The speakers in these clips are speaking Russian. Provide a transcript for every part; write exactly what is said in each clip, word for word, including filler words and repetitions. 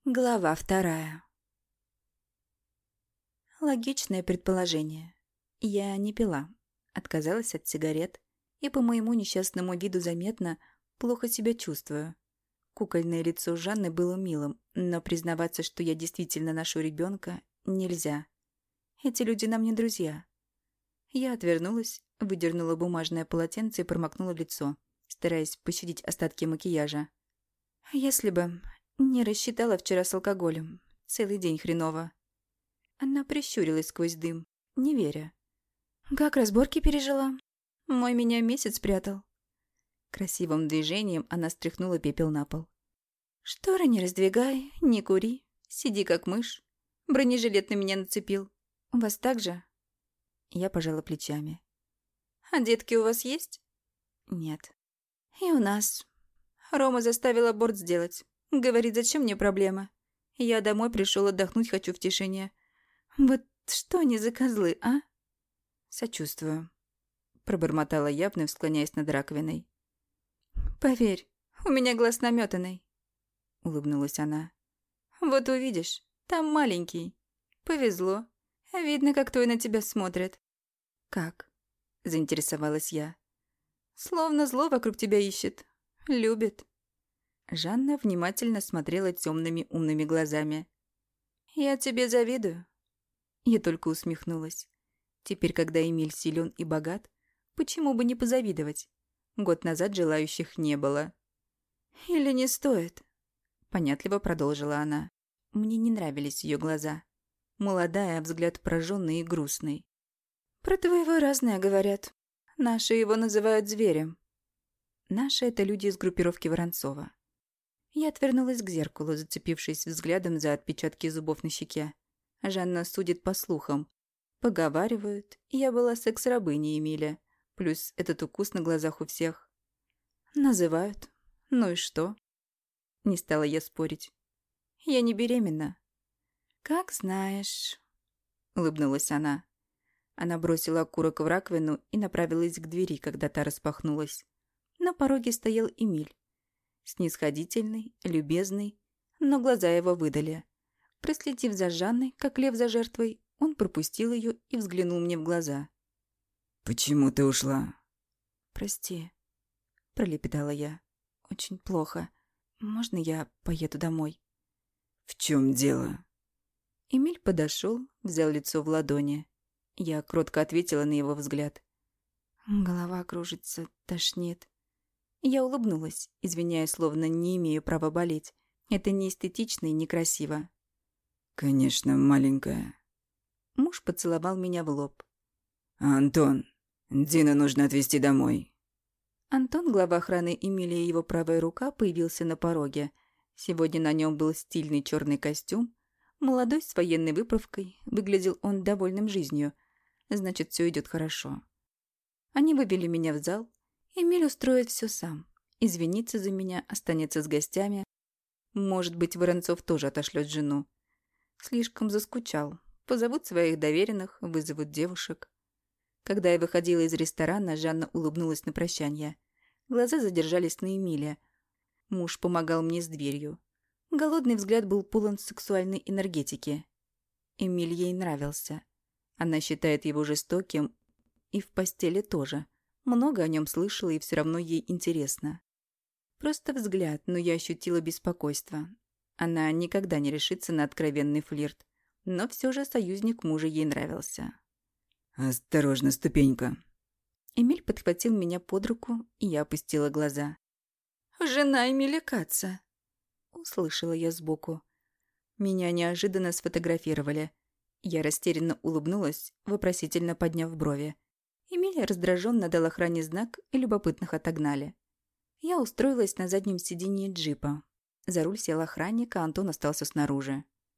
Глава вторая. Логичное предположение. Я не пила, отказалась от сигарет, и по моему несчастному виду заметно, плохо себя чувствую. Кукольное лицо Жанны было милым, но признаваться, что я действительно ношу ребенка, нельзя. Эти люди нам не друзья. Я отвернулась, выдернула бумажное полотенце и промокнула лицо, стараясь пощадить остатки макияжа. Если бы... Не рассчитала вчера с алкоголем. Целый день хреново. Она прищурилась сквозь дым, не веря. Как разборки пережила? Мой меня месяц прятал. Красивым движением она стряхнула пепел на пол. Шторы не раздвигай, не кури. Сиди как мышь. Бронежилет на меня нацепил. У вас так же? Я пожала плечами. А детки у вас есть? Нет. И у нас. Рома заставил аборт сделать. Говорит, зачем мне проблема? Я домой пришел отдохнуть, хочу в тишине. Вот что они за козлы, а? Сочувствую. Пробормотала я, вновь склоняясь над раковиной. Поверь, у меня глаз наметанный. Улыбнулась она. Вот увидишь, там маленький. Повезло. Видно, как твой на тебя смотрит. Как? Заинтересовалась я. Словно зло вокруг тебя ищет. Любит. Жанна внимательно смотрела темными умными глазами. «Я тебе завидую». Я только усмехнулась. Теперь, когда Эмиль силен и богат, почему бы не позавидовать? Год назад желающих не было. «Или не стоит?» Понятливо продолжила она. Мне не нравились ее глаза. Молодая, взгляд прожженный и грустный. «Про твоего разное говорят. Наши его называют зверем». Наши — это люди из группировки Воронцова. Я отвернулась к зеркалу, зацепившись взглядом за отпечатки зубов на щеке. Жанна судит по слухам. Поговаривают, я была секс-рабыней Эмиля. Плюс этот укус на глазах у всех. Называют. Ну и что? Не стала я спорить. Я не беременна. Как знаешь, улыбнулась она. Она бросила окурок в раковину и направилась к двери, когда та распахнулась. На пороге стоял Эмиль. Снисходительный, любезный, но глаза его выдали. Проследив за Жанной, как лев за жертвой, он пропустил ее и взглянул мне в глаза. «Почему ты ушла?» «Прости», — пролепетала я. «Очень плохо. Можно я поеду домой?» «В чем дело?» Эмиль подошел, взял лицо в ладони. Я кротко ответила на его взгляд. Голова кружится, тошнит. Я улыбнулась, извиняясь, словно не имею права болеть. Это не эстетично и некрасиво. «Конечно, маленькая». Муж поцеловал меня в лоб. «Антон, Дину нужно отвезти домой». Антон, глава охраны Эмилия и его правая рука, появился на пороге. Сегодня на нем был стильный черный костюм. Молодой, с военной выправкой, выглядел он довольным жизнью. Значит, все идет хорошо. Они вывели меня в зал. Эмиль устроит все сам. Извинится за меня, останется с гостями. Может быть, Воронцов тоже отошлет жену. Слишком заскучал. Позовут своих доверенных, вызовут девушек. Когда я выходила из ресторана, Жанна улыбнулась на прощание. Глаза задержались на Эмиле. Муж помогал мне с дверью. Голодный взгляд был полон сексуальной энергетики. Эмиль ей нравился. Она считает его жестоким, и в постели тоже. Много о нем слышала, и все равно ей интересно. Просто взгляд, но я ощутила беспокойство. Она никогда не решится на откровенный флирт, но все же союзник мужа ей нравился. «Осторожно, ступенька». Эмиль подхватил меня под руку, и я опустила глаза. «Жена Эмиля Каца!» Услышала я сбоку. Меня неожиданно сфотографировали. Я растерянно улыбнулась, вопросительно подняв брови. Эмилия раздраженно дал охране знак, и любопытных отогнали. Я устроилась на заднем сиденье джипа. За руль сел охранник, а Антон остался снаружи.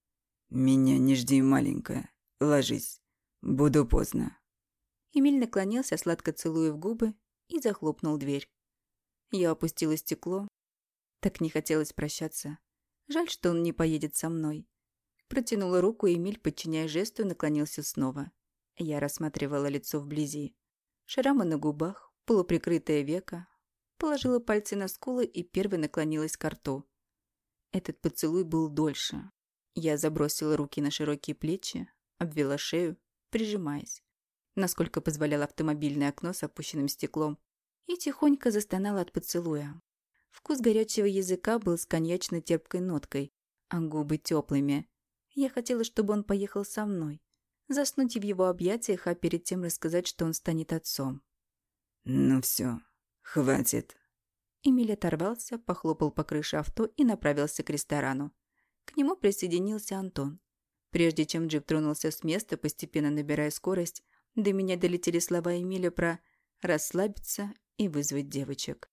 «Меня не жди, маленькая. Ложись. Буду поздно». Эмиль наклонился, сладко целуя в губы, и захлопнул дверь. Я опустила стекло. Так не хотелось прощаться. Жаль, что он не поедет со мной. Протянула руку, и Эмиль, подчиняя жесту, наклонился снова. Я рассматривала лицо вблизи. Шрамы на губах, полуприкрытое веко. Положила пальцы на скулы и первой наклонилась к рту. Этот поцелуй был дольше. Я забросила руки на широкие плечи, обвела шею, прижимаясь, насколько позволяло автомобильное окно с опущенным стеклом, и тихонько застонала от поцелуя. Вкус горячего языка был с коньячно-терпкой ноткой, а губы теплыми. Я хотела, чтобы он поехал со мной, заснуть в его объятиях, а перед тем рассказать, что он станет отцом. «Ну все, хватит». Эмиль оторвался, похлопал по крыше авто и направился к ресторану. К нему присоединился Антон. Прежде чем джип тронулся с места, постепенно набирая скорость, до меня долетели слова Эмиля про «расслабиться» и «вызвать девочек».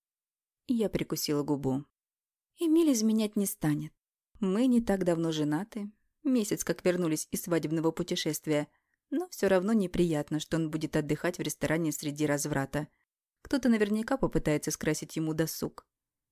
Я прикусила губу. Эмиль изменять не станет. Мы не так давно женаты, месяц как вернулись из свадебного путешествия, но все равно неприятно, что он будет отдыхать в ресторане среди разврата. Кто-то наверняка попытается скрасить ему досуг.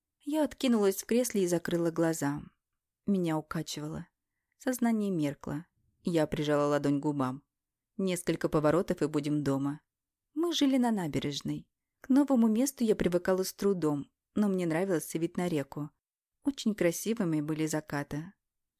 Я откинулась в кресле и закрыла глаза. Меня укачивало. Сознание меркло. Я прижала ладонь к губам. Несколько поворотов и будем дома. Мы жили на набережной. К новому месту я привыкала с трудом, но мне нравился вид на реку. Очень красивыми были закаты.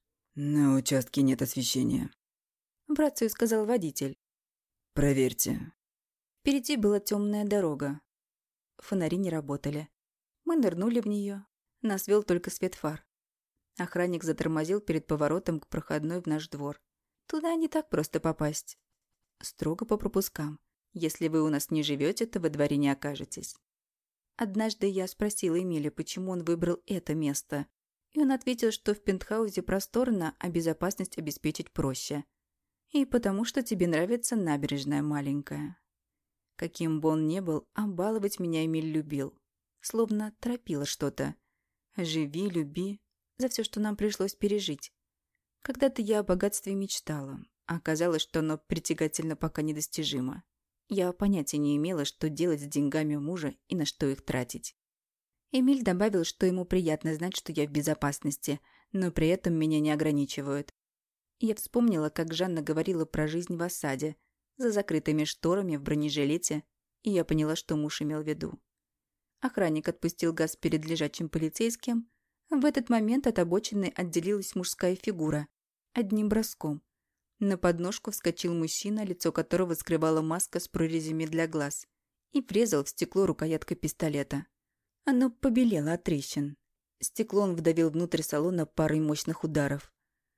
«На участке нет освещения», — в рацию сказал водитель. «Проверьте». Впереди была темная дорога. Фонари не работали. Мы нырнули в нее. Нас вел только свет фар. Охранник затормозил перед поворотом к проходной в наш двор. Туда не так просто попасть. Строго по пропускам. Если вы у нас не живете, то во дворе не окажетесь. Однажды я спросила Эмиля, почему он выбрал это место. И он ответил, что в пентхаузе просторно, а безопасность обеспечить проще. И потому что тебе нравится набережная маленькая. Каким бы он ни был, а баловать меня Эмиль любил. Словно торопило что-то. Живи, люби. За все, что нам пришлось пережить. Когда-то я о богатстве мечтала, а оказалось, что оно притягательно пока недостижимо. Я понятия не имела, что делать с деньгами мужа и на что их тратить. Эмиль добавил, что ему приятно знать, что я в безопасности, но при этом меня не ограничивают. Я вспомнила, как Жанна говорила про жизнь в осаде, за закрытыми шторами в бронежилете, и я поняла, что муж имел в виду. Охранник отпустил газ перед лежачим полицейским. В этот момент от обочины отделилась мужская фигура. Одним броском. На подножку вскочил мужчина, лицо которого скрывала маска с прорезями для глаз, и врезал в стекло рукояткой пистолета. Оно побелело от трещин. Стекло он вдавил внутрь салона парой мощных ударов.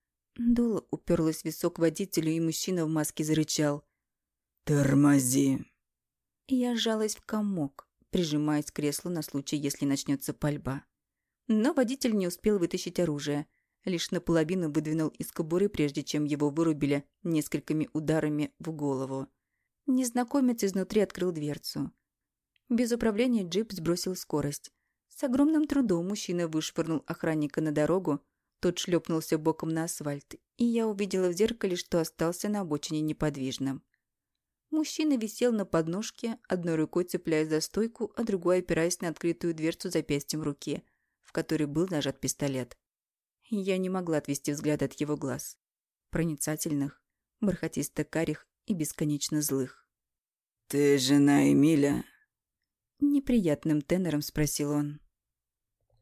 Дуло уперлось в висок водителю, и мужчина в маске зарычал. «Тормози!» Я сжалась в комок, прижимаясь к креслу на случай, если начнется пальба. Но водитель не успел вытащить оружие. Лишь наполовину выдвинул из кобуры, прежде чем его вырубили несколькими ударами в голову. Незнакомец изнутри открыл дверцу. Без управления джип сбросил скорость. С огромным трудом мужчина вышвырнул охранника на дорогу, тот шлепнулся боком на асфальт, и я увидела в зеркале, что остался на обочине неподвижным. Мужчина висел на подножке, одной рукой цепляясь за стойку, а другой опираясь на открытую дверцу запястьем руки, в которой был зажат пистолет. Я не могла отвести взгляд от его глаз. Проницательных, бархатисто-карих и бесконечно злых. «Ты жена Эмиля?» Неприятным тенором спросил он.